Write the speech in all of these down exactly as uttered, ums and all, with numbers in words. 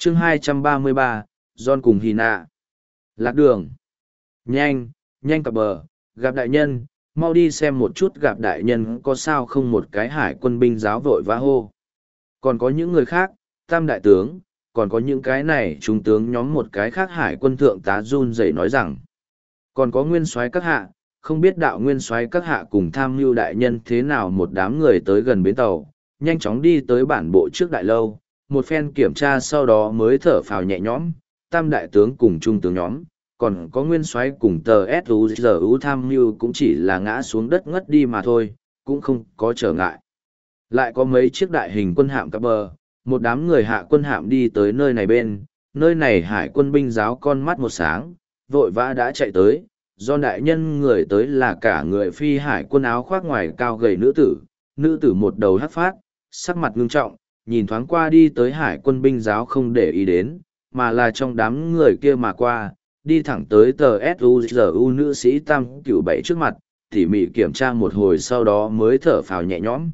chương hai trăm ba mươi ba, John cùng Hina. Lạc đường. Nhanh, nhanh cập bờ, gặp đại nhân, mau đi xem một chút gặp đại nhân có sao không, một cái hải quân binh giáo vội vã hô. Còn có những người khác, tam đại tướng, còn có những cái này trung tướng nhóm một cái khác hải quân thượng tá run rẩy nói rằng. Còn có nguyên soái các hạ, không biết đạo nguyên soái các hạ cùng tham mưu đại nhân thế nào, một đám người tới gần bến tàu, nhanh chóng đi tới bản bộ trước đại lâu, một phen kiểm tra sau đó mới thở phào nhẹ nhõm, tam đại tướng cùng trung tướng nhóm, còn có nguyên soái cùng tờ ét u giê u tham mưu cũng chỉ là ngã xuống đất ngất đi mà thôi, cũng không có trở ngại. Lại có mấy chiếc đại hình quân hạm cập bờ, một đám người hạ quân hạm đi tới nơi này bên, nơi này hải quân binh giáo con mắt một sáng, vội vã đã chạy tới, do đại nhân người tới là cả người phi hải quân áo khoác ngoài cao gầy nữ tử, nữ tử một đầu hắc phát, sắc mặt ngưng trọng, nhìn thoáng qua đi tới hải quân binh giáo không để ý đến, mà là trong đám người kia mà qua, đi thẳng tới tờ ét u giê u nữ sĩ tam cửu bảy trước mặt, tỉ mỉ kiểm tra một hồi sau đó mới thở phào nhẹ nhõm.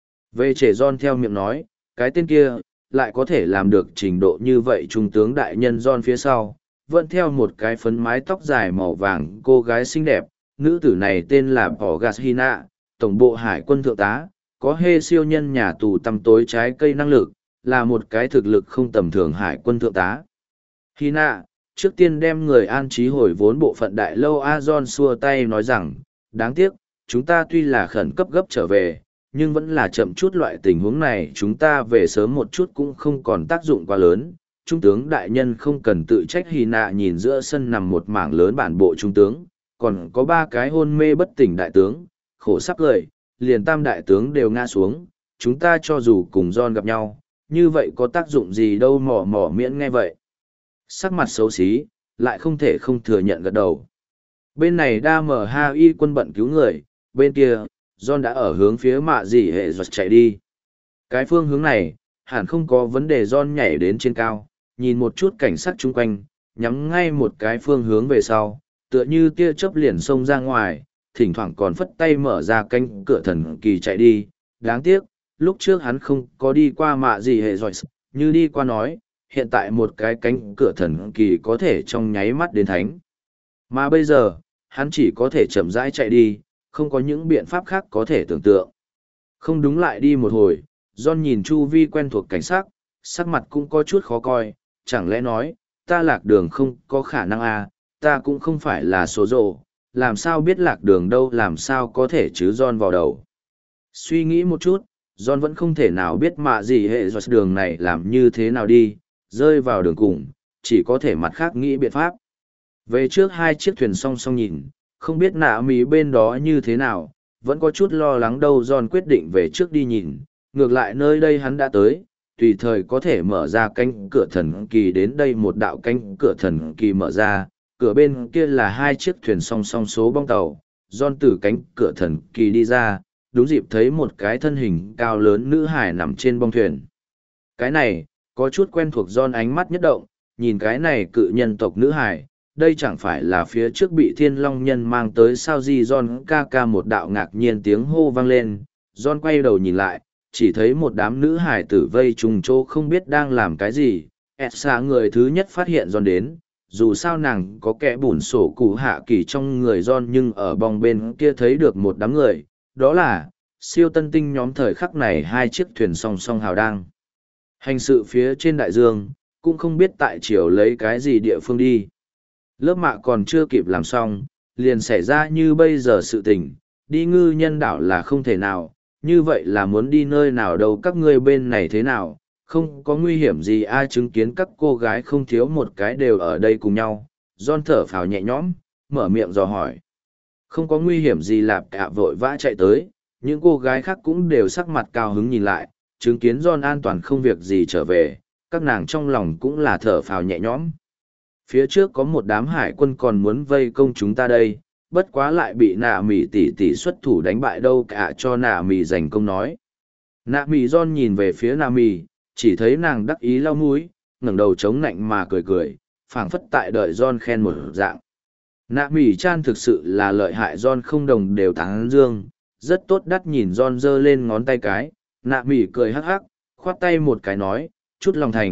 Về trẻ John theo miệng nói, cái tên kia, lại có thể làm được trình độ như vậy, trung tướng đại nhân John phía sau, vẫn theo một cái phấn mái tóc dài màu vàng cô gái xinh đẹp, nữ tử này tên là Porgas Hina, tổng bộ hải quân thượng tá, có hê siêu nhân nhà tù tăm tối trái cây năng lực, là một cái thực lực không tầm thường hải quân thượng tá. Hina, trước tiên đem người an trí hồi vốn bộ phận đại lâu A John xua tay nói rằng, đáng tiếc, chúng ta tuy là khẩn cấp gấp trở về, nhưng vẫn là chậm chút, loại tình huống này chúng ta về sớm một chút cũng không còn tác dụng quá lớn. Trung tướng đại nhân không cần tự trách. Hina nhìn giữa sân nằm một mảng lớn bản bộ trung tướng, còn có ba cái hôn mê bất tỉnh đại tướng, khổ sắp cười, liền tam đại tướng đều ngã xuống, chúng ta cho dù cùng John gặp nhau, như vậy có tác dụng gì đâu, mỏ mỏ miễn nghe vậy. Sắc mặt xấu xí, lại không thể không thừa nhận gật đầu. Bên này đa mở ha y quân bận cứu người, bên kia, John đã ở hướng phía mạ dị hệ giọt chạy đi. Cái phương hướng này, hẳn không có vấn đề. John nhảy đến trên cao, nhìn một chút cảnh sát chung quanh, nhắm ngay một cái phương hướng về sau, tựa như tia chớp liền xông ra ngoài, thỉnh thoảng còn phất tay mở ra cánh cửa thần kỳ chạy đi. Đáng tiếc, lúc trước hắn không có đi qua mạ dị hệ giọt, như đi qua nói, hiện tại một cái cánh cửa thần kỳ có thể trong nháy mắt đến thánh. Mà bây giờ, hắn chỉ có thể chậm rãi chạy đi, không có những biện pháp khác có thể tưởng tượng. Không đúng, lại đi một hồi, John nhìn chu vi quen thuộc cảnh sát, sắc mặt cũng có chút khó coi, chẳng lẽ nói, ta lạc đường không có khả năng à, ta cũng không phải là số rồ, làm sao biết lạc đường đâu, làm sao có thể chứ John vào đầu. Suy nghĩ một chút, John vẫn không thể nào biết mạ gì hệ do đường này làm như thế nào đi, rơi vào đường cùng, chỉ có thể mặt khác nghĩ biện pháp. Về trước hai chiếc thuyền song song nhìn, không biết nạ mì bên đó như thế nào, vẫn có chút lo lắng đâu. John quyết định về trước đi nhìn, ngược lại nơi đây hắn đã tới, tùy thời có thể mở ra cánh cửa thần kỳ. Đến đây một đạo cánh cửa thần kỳ mở ra, cửa bên kia là hai chiếc thuyền song song số bong tàu. John từ cánh cửa thần kỳ đi ra, đúng dịp thấy một cái thân hình cao lớn nữ hải nằm trên bong thuyền. Cái này, có chút quen thuộc. John ánh mắt nhất động, nhìn cái này cự nhân tộc nữ hải, đây chẳng phải là phía trước bị thiên long nhân mang tới sao gì. John ca ca, một đạo ngạc nhiên tiếng hô vang lên. John quay đầu nhìn lại, chỉ thấy một đám nữ hải tử vây trùng chỗ không biết đang làm cái gì. Elsa người thứ nhất phát hiện John đến, dù sao nàng có kẻ bùn sổ cụ hạ kỳ trong người John, nhưng ở bong bên kia thấy được một đám người, đó là siêu tân tinh nhóm. Thời khắc này hai chiếc thuyền song song hào đang hành sự phía trên đại dương, cũng không biết tại chiều lấy cái gì địa phương đi. Lớp mạ còn chưa kịp làm xong, liền xảy ra như bây giờ sự tình, đi ngư nhân đảo là không thể nào, như vậy là muốn đi nơi nào đâu. Các ngươi bên này thế nào, không có nguy hiểm gì? Ai chứng kiến các cô gái không thiếu một cái đều ở đây cùng nhau. John thở phào nhẹ nhõm, mở miệng dò hỏi. Không có nguy hiểm gì. Lạp Cả vội vã chạy tới, những cô gái khác cũng đều sắc mặt cao hứng nhìn lại, chứng kiến John an toàn không việc gì trở về, các nàng trong lòng cũng là thở phào nhẹ nhõm. Phía trước có một đám hải quân còn muốn vây công chúng ta đây, bất quá lại bị nạ mỉ tỷ tỷ xuất thủ đánh bại đâu cả, cho nạ mỉ giành công nói. Nạ mỉ John nhìn về phía nạ mỉ, chỉ thấy nàng đắc ý lau mũi, ngẩng đầu chống nạnh mà cười cười, phảng phất tại đợi John khen một dạng. Nạ mỉ chan thực sự là lợi hại. John không đồng đều tán dương, rất tốt. Đắt nhìn John giơ lên ngón tay cái, nạ mỉ cười hắc hắc, khoát tay một cái nói, chút lòng thành,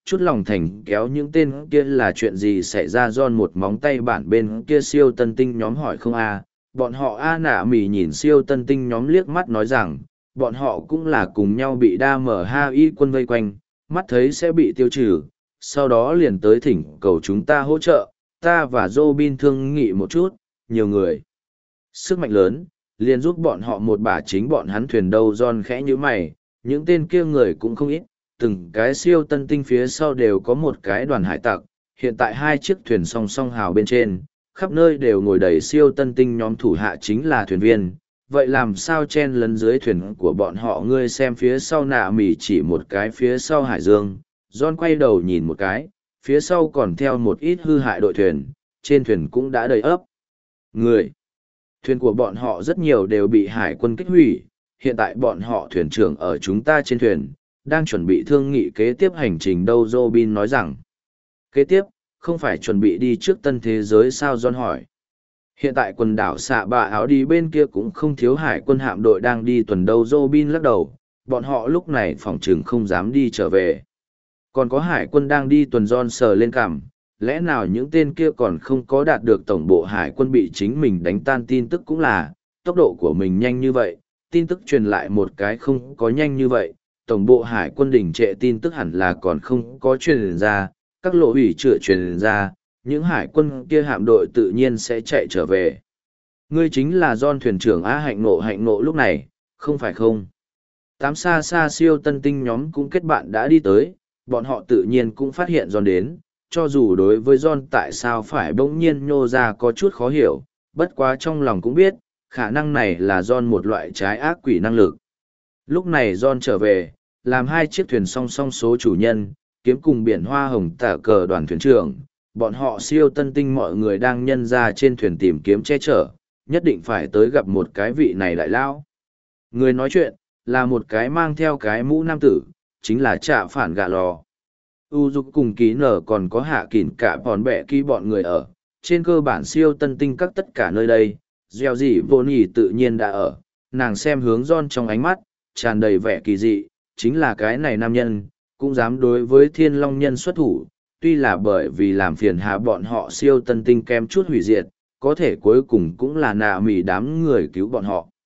chút lòng thành kéo những tên kia là chuyện gì xảy ra. John một móng tay bản bên kia siêu tân tinh nhóm hỏi không a. Bọn họ a nạ mỉ nhìn siêu tân tinh nhóm liếc mắt nói rằng, bọn họ cũng là cùng nhau bị đa mở ha y quân vây quanh, mắt thấy sẽ bị tiêu trừ, sau đó liền tới thỉnh cầu chúng ta hỗ trợ, ta và Robin thương nghị một chút, nhiều người. Sức mạnh lớn, liền giúp bọn họ một bả chính bọn hắn thuyền đâu. John khẽ như mày, những tên kia người cũng không ít, từng cái siêu tân tinh phía sau đều có một cái đoàn hải tặc, hiện tại hai chiếc thuyền song song hào bên trên, khắp nơi đều ngồi đầy siêu tân tinh nhóm thủ hạ chính là thuyền viên. Vậy làm sao chen lấn dưới thuyền của bọn họ? Ngươi xem phía sau nạ mỉ chỉ một cái phía sau hải dương. John quay đầu nhìn một cái, phía sau còn theo một ít hư hại đội thuyền, trên thuyền cũng đã đầy ấp người. Thuyền của bọn họ rất nhiều đều bị hải quân kích hủy, hiện tại bọn họ thuyền trưởng ở chúng ta trên thuyền, đang chuẩn bị thương nghị kế tiếp hành trình đâu. Robin nói rằng, kế tiếp, không phải chuẩn bị đi trước tân thế giới sao? John hỏi. Hiện tại quần đảo xạ bạ áo đi bên kia cũng không thiếu hải quân hạm đội đang đi tuần đâu. Robin lắc đầu, bọn họ lúc này phòng chừng không dám đi trở về. Còn có hải quân đang đi tuần. John sờ lên cằm, lẽ nào những tên kia còn không có đạt được tổng bộ hải quân bị chính mình đánh tan tin tức? Cũng là, tốc độ của mình nhanh như vậy, tin tức truyền lại một cái không có nhanh như vậy, tổng bộ hải quân đình trệ tin tức hẳn là còn không có truyền ra, các lộ ủy chưa truyền ra, những hải quân kia hạm đội tự nhiên sẽ chạy trở về. Ngươi chính là John thuyền trưởng á? Hạnh nộ hạnh nộ lúc này, không phải không? Tám xa xa siêu tân tinh nhóm cũng kết bạn đã đi tới, bọn họ tự nhiên cũng phát hiện John đến, cho dù đối với John tại sao phải bỗng nhiên nhô ra có chút khó hiểu, bất quá trong lòng cũng biết, khả năng này là John một loại trái ác quỷ năng lực. Lúc này John trở về, làm hai chiếc thuyền song song số chủ nhân, kiếm cùng biển hoa hồng tả cờ đoàn thuyền trưởng, bọn họ siêu tân tinh mọi người đang nhân ra trên thuyền tìm kiếm che chở, nhất định phải tới gặp một cái vị này đại lao. Người nói chuyện, là một cái mang theo cái mũ nam tử, chính là Trạ Phản Gạ Lò. U dục cùng ký nở còn có hạ kỉn cả bọn bẻ ký bọn người ở, trên cơ bản siêu tân tinh các tất cả nơi đây, gieo gì vô nhì tự nhiên đã ở, nàng xem hướng John trong ánh mắt, tràn đầy vẻ kỳ dị, chính là cái này nam nhân, cũng dám đối với thiên long nhân xuất thủ, tuy là bởi vì làm phiền hạ bọn họ siêu tân tinh kém chút hủy diệt, có thể cuối cùng cũng là nạ mỉ đám người cứu bọn họ.